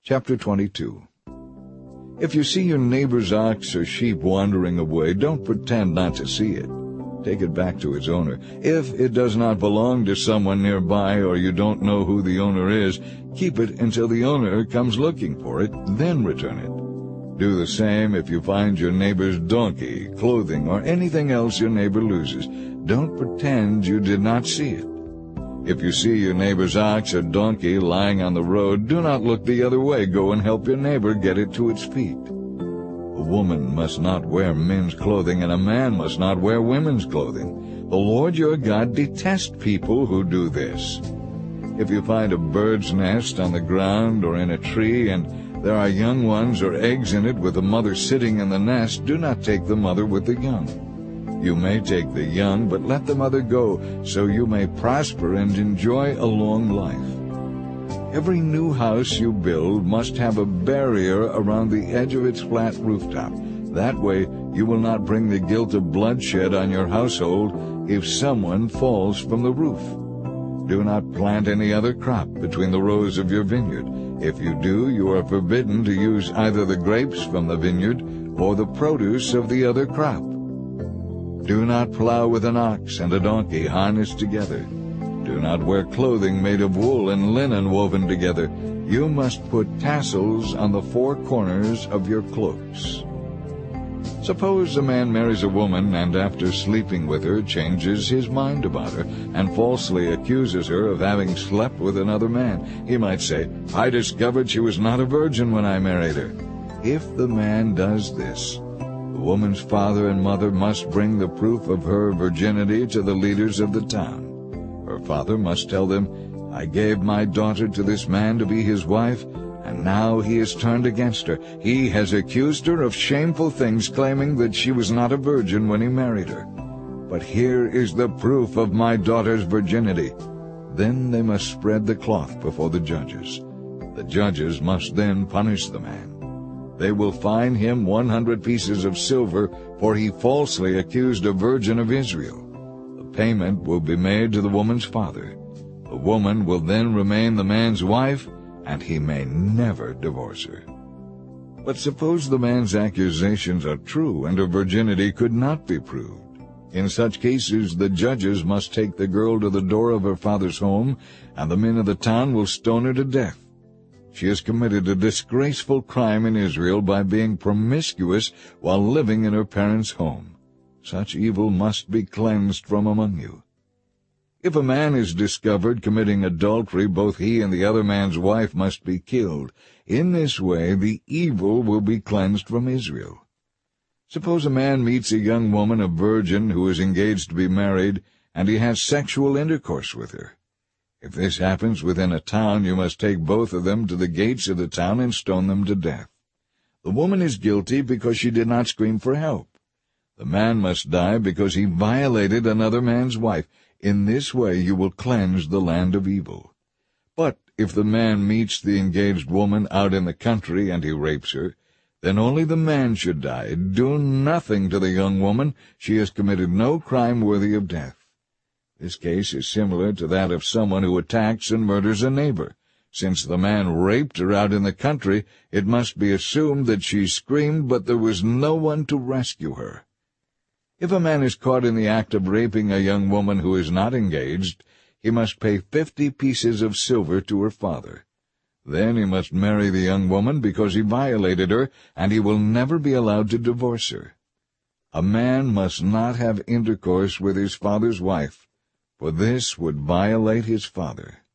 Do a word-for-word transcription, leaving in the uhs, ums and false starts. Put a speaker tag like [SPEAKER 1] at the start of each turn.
[SPEAKER 1] Chapter twenty-two. If you see your neighbor's ox or sheep wandering away, don't pretend not to see it. Take it back to its owner. If it does not belong to someone nearby or you don't know who the owner is, keep it until the owner comes looking for it, then return it. Do the same if you find your neighbor's donkey, clothing, or anything else your neighbor loses. Don't pretend you did not see it. If you see your neighbor's ox or donkey lying on the road, do not look the other way. Go and help your neighbor get it to its feet. A woman must not wear men's clothing, and a man must not wear women's clothing. The Lord your God detests people who do this. If you find a bird's nest on the ground or in a tree, and there are young ones or eggs in it with the mother sitting in the nest, do not take the mother with the young. You may take the young, but let the mother go, so you may prosper and enjoy a long life. Every new house you build must have a barrier around the edge of its flat rooftop. That way you will not bring the guilt of bloodshed on your household if someone falls from the roof. Do not plant any other crop between the rows of your vineyard. If you do, you are forbidden to use either the grapes from the vineyard or the produce of the other crop. Do not plow with an ox and a donkey harnessed together. Do not wear clothing made of wool and linen woven together. You must put tassels on the four corners of your cloaks. Suppose a man marries a woman and after sleeping with her changes his mind about her and falsely accuses her of having slept with another man. He might say, "I discovered she was not a virgin when I married her." If the man does this, the woman's father and mother must bring the proof of her virginity to the leaders of the town. Her father must tell them, "I gave my daughter to this man to be his wife, and now he has turned against her. He has accused her of shameful things, claiming that she was not a virgin when he married her. But here is the proof of my daughter's virginity." Then they must spread the cloth before the judges. The judges must then punish the man. They will fine him one hundred pieces of silver, for he falsely accused a virgin of Israel. The payment will be made to the woman's father. The woman will then remain the man's wife, and he may never divorce her. But suppose the man's accusations are true and her virginity could not be proved. In such cases the judges must take the girl to the door of her father's home, and the men of the town will stone her to death. She has committed a disgraceful crime in Israel by being promiscuous while living in her parents' home. Such evil must be cleansed from among you. If a man is discovered committing adultery, both he and the other man's wife must be killed. In this way the evil will be cleansed from Israel. Suppose a man meets a young woman, a virgin, who is engaged to be married, and he has sexual intercourse with her. If this happens within a town, you must take both of them to the gates of the town and stone them to death. The woman is guilty because she did not scream for help. The man must die because he violated another man's wife. In this way you will cleanse the land of evil. But if the man meets the engaged woman out in the country and he rapes her, then only the man should die. Do nothing to the young woman. She has committed no crime worthy of death. This case is similar to that of someone who attacks and murders a neighbor. Since the man raped her out in the country, it must be assumed that she screamed, but there was no one to rescue her. If a man is caught in the act of raping a young woman who is not engaged, he must pay fifty pieces of silver to her father. Then he must marry the young woman because he violated her, and he will never be allowed to divorce her. A man must not have intercourse with his father's wife, for this would violate his father.